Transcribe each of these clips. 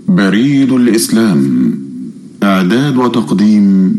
بريد الإسلام، إعداد وتقديم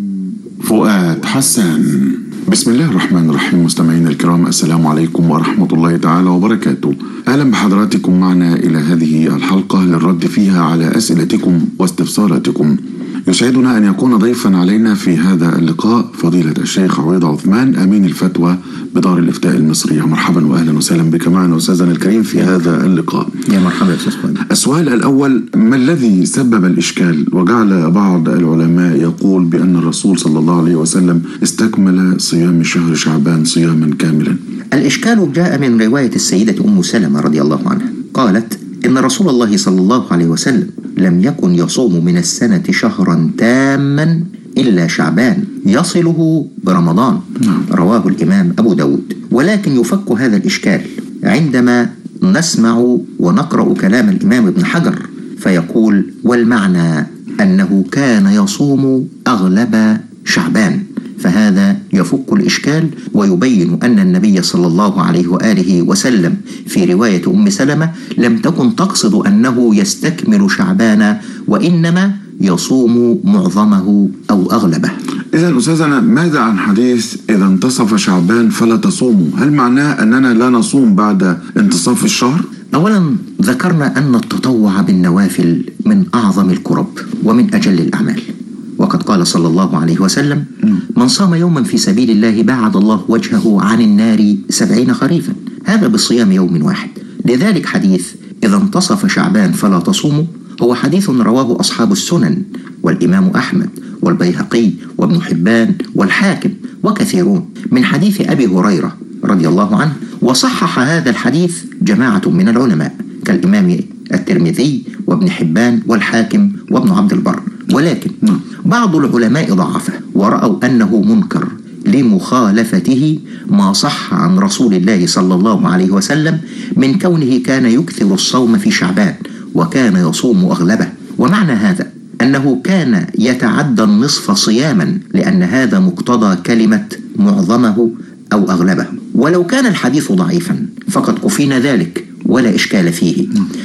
فؤاد حسان. بسم الله الرحمن الرحيم. مستمعينا الكرام، السلام عليكم ورحمة الله تعالى وبركاته. أهلا بحضراتكم معنا إلى هذه الحلقة للرد فيها على أسئلتكم واستفساراتكم. يسعدنا أن يكون ضيفا علينا في هذا اللقاء فضيلة الشيخ عويض عثمان، أمين الفتوى بدار الإفتاء المصرية. مرحبا وأهلا وسهلا بك معنا أستاذنا الكريم في هذا اللقاء. يا مرحبا أستاذ فؤاد. السؤال الأول: ما الذي سبب الإشكال وجعل بعض العلماء يقول بأن الرسول صلى الله عليه وسلم استكمل صيام شهر شعبان صياما كاملا؟ الإشكال جاء من رواية السيدة أم سلمة رضي الله عنها، قالت إن رسول الله صلى الله عليه وسلم لم يكن يصوم من السنة شهرا تاما إلا شعبان يصله برمضان. رواه الإمام أبو داود. ولكن يفك هذا الإشكال عندما نسمع ونقرأ كلام الإمام ابن حجر فيقول: والمعنى أنه كان يصوم أغلب شعبان. فهذا يفك الإشكال ويبين أن النبي صلى الله عليه وآله وسلم في رواية أم سلمة لم تكن تقصد أنه يستكمل شعبان، وإنما يصوم معظمه أو أغلبه. إذن أستاذنا، ماذا عن حديث إذا انتصف شعبان فلا تصوموا؟ هل معناه أننا لا نصوم بعد انتصاف الشهر؟ أولا ذكرنا أن التطوع بالنوافل من أعظم الكرب ومن أجل الأعمال، وقد قال صلى الله عليه وسلم: من صام يوما في سبيل الله باعد الله وجهه عن النار 70 خريفا. هذا بصيام يوم واحد. لذلك حديث إذا انتصف شعبان فلا تصوموا هو حديث رواه أصحاب السنن والإمام أحمد والبيهقي وابن حبان والحاكم وكثيرون من حديث أبي هريرة رضي الله عنه. وصحح هذا الحديث جماعة من العلماء كالإمام الترمذي وابن حبان والحاكم وابن عبد البر. ولكن بعض العلماء ضعفه ورأوا أنه منكر لمخالفته ما صح عن رسول الله صلى الله عليه وسلم من كونه كان يكثر الصوم في شعبان وكان يصوم أغلبه. ومعنى هذا أنه كان يتعدى النصف صياما، لأن هذا مقتضى كلمة معظمه أو أغلبه. ولو كان الحديث ضعيفا فقد كفينا ذلك ولا إشكال فيه.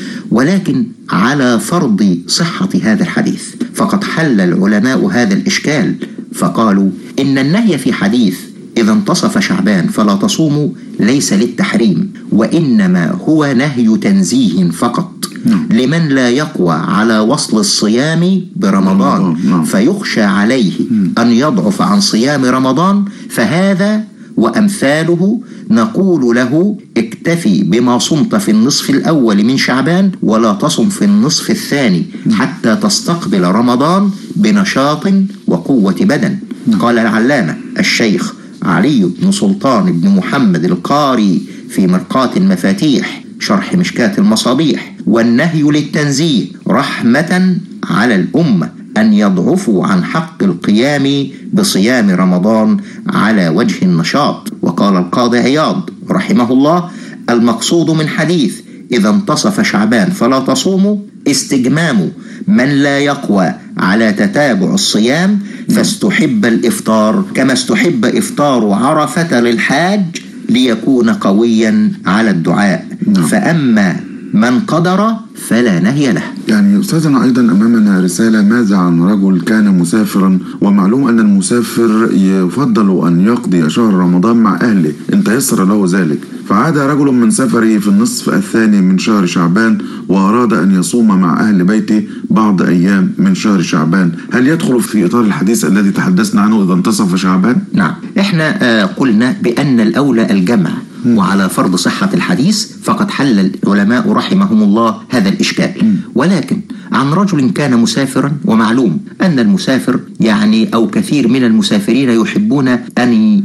ولكن على فرض صحة هذا الحديث فقد حل العلماء هذا الإشكال فقالوا إن النهي في حديث إذا انتصف شعبان فلا تصوموا ليس للتحريم، وإنما هو نهي تنزيه فقط لمن لا يقوى على وصل الصيام برمضان فيخشى عليه أن يضعف عن صيام رمضان، فهذا وأمثاله نقول له اكتفي بما صمت في النصف الأول من شعبان ولا تصم في النصف الثاني حتى تستقبل رمضان بنشاط وقوة بدن. قال العلامة الشيخ علي بن سلطان بن محمد القاري في مرقاة المفاتيح شرح مشكاة المصابيح: والنهي للتنزيه رحمة على الأمة أن يضعفوا عن حق القيام بصيام رمضان على وجه النشاط. وقال القاضي عياض رحمه الله: المقصود من حديث إذا انتصف شعبان فلا تصوموا استجمام من لا يقوى على تتابع الصيام، فاستحب الإفطار كما استحب إفطار عرفة للحاج ليكون قويا على الدعاء، فأما من قدر فلا نهي له. يعني أستاذنا أيضا أمامنا رسالة: ماذا عن رجل كان مسافرا، ومعلوم أن المسافر يفضل أن يقضي شهر رمضان مع أهله إن تيسر له ذلك، فعاد رجل من سفره في النصف الثاني من شهر شعبان وأراد أن يصوم مع أهل بيته بعض أيام من شهر شعبان، هل يدخل في إطار الحديث الذي تحدثنا عنه إذا انتصف شعبان؟ نعم، إحنا قلنا بأن الأولى الجمع، وعلى فرض صحة الحديث فقد حل العلماء رحمهم الله هذا الإشكال. ولكن عن رجل كان مسافرا، ومعلوم أن المسافر أو كثير من المسافرين يحبون أن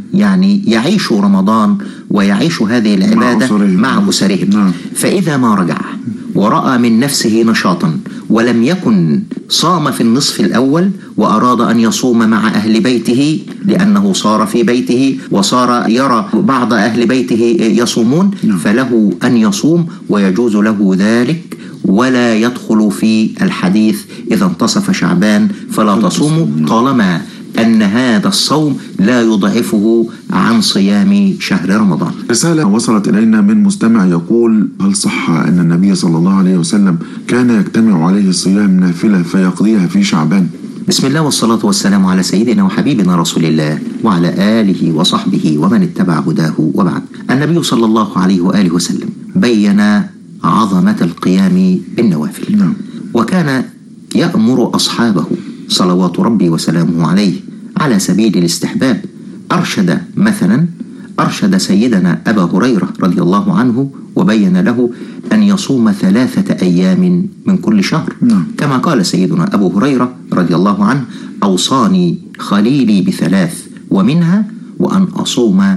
يعيشوا رمضان ويعيشوا هذه العبادة مع أسرهم. فإذا ما رجع ورأى من نفسه نشاطا ولم يكن صام في النصف الأول وأراد أن يصوم مع أهل بيته لأنه صار في بيته وصار يرى بعض أهل بيته يصومون، فله أن يصوم ويجوز له ذلك ولا يدخل في الحديث إذا انتصف شعبان فلا تصوموا، طالما أن هذا الصوم لا يضعفه عن صيام شهر رمضان. رسالة وصلت إلينا من مستمع يقول: هل صح أن النبي صلى الله عليه وسلم كان يجتمع عليه صيام نافلة فيقضيها في شعبان؟ بسم الله والصلاة والسلام على سيدنا وحبيبنا رسول الله وعلى آله وصحبه ومن اتبع هداه وبعد. النبي صلى الله عليه وآله وسلم بين عظمة القيام بالنوافل، وكان يأمر أصحابه صلوات ربي وسلامه عليه على سبيل الاستحباب. أرشد سيدنا أبا هريرة رضي الله عنه وبين له أن يصوم 3 أيام من كل شهر، كما قال سيدنا أبو هريرة رضي الله عنه: أوصاني خليلي ب3 ومنها وأن أصوم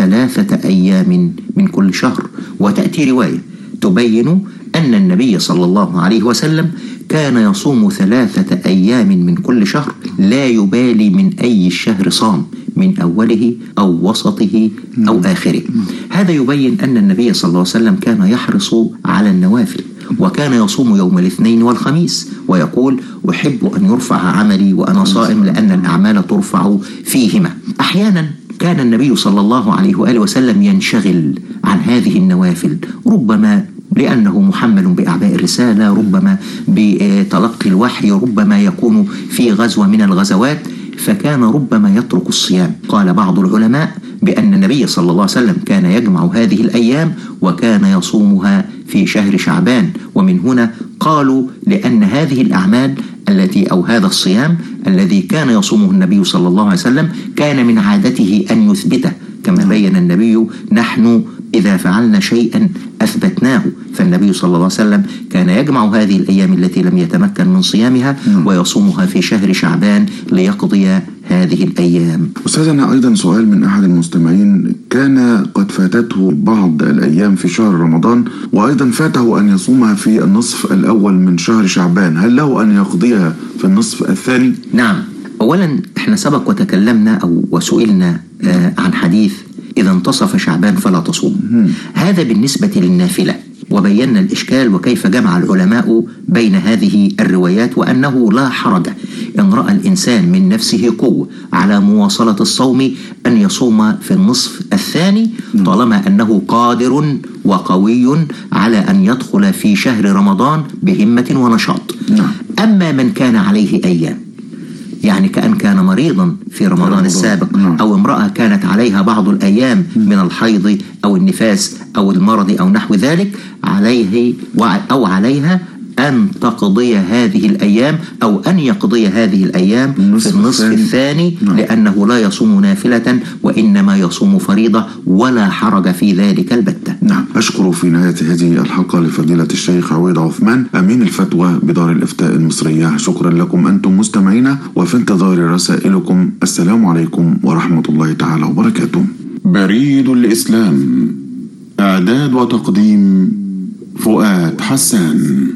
3 أيام من كل شهر. وتأتي رواية تبين أن النبي صلى الله عليه وسلم كان يصوم 3 أيام من كل شهر، لا يبالي من أي الشهر صام، من أوله أو وسطه أو آخره. هذا يبين أن النبي صلى الله عليه وسلم كان يحرص على النوافل، وكان يصوم يوم الاثنين والخميس ويقول: أحب أن يرفع عملي وأنا صائم، لأن الأعمال ترفع فيهما. أحيانا كان النبي صلى الله عليه وآله وسلم ينشغل عن هذه النوافل، ربما لأنه محمل بأعباء الرسالة، ربما بتلقي الوحي، ربما يكون في غزوة من الغزوات، فكان ربما يترك الصيام. قال بعض العلماء بأن النبي صلى الله عليه وسلم كان يجمع هذه الأيام وكان يصومها في شهر شعبان، ومن هنا قالوا لأن هذه الأعمال أو هذا الصيام الذي كان يصومه النبي صلى الله عليه وسلم كان من عادته أن يثبته، كما بين النبي: نحن إذا فعلنا شيئا أثبتناه. فالنبي صلى الله عليه وسلم كان يجمع هذه الأيام التي لم يتمكن من صيامها ويصومها في شهر شعبان ليقضي هذه الأيام. أستاذنا، أيضا سؤال من أحد المستمعين: كان قد فاتته بعض الأيام في شهر رمضان، وأيضا فاته أن يصومها في النصف الأول من شهر شعبان، هل له أن يقضيها في النصف الثاني؟ نعم. أولا احنا سبق وتكلمنا وسئلنا عن حديث: إذا انتصف شعبان فلا تصوم. هذا بالنسبة للنافلة، وبينا الإشكال وكيف جمع العلماء بين هذه الروايات، وأنه لا حرج إن رأى الإنسان من نفسه قوة على مواصلة الصوم أن يصوم في النصف الثاني، طالما أنه قادر وقوي على أن يدخل في شهر رمضان بهمة ونشاط. أما من كان عليه أيام، يعني كان مريضا في رمضان السابق، أو امرأة كانت عليها بعض الأيام من الحيض أو النفاس أو المرض أو نحو ذلك، عليه أو عليها أن تقضي هذه الأيام أو أن يقضي هذه الأيام في النصف الثاني، لأنه لا يصوم نافلة وإنما يصوم فريضة، ولا حرج في ذلك البتة. نعم. أشكر في نهاية هذه الحلقة لفضيلة الشيخ عويض عثمان أمين الفتوى بدار الإفتاء المصرية. شكرا لكم أنتم مستمعين، وفي انتظار رسائلكم. السلام عليكم ورحمة الله تعالى وبركاته. بريد الإسلام، إعداد وتقديم فؤاد حسان.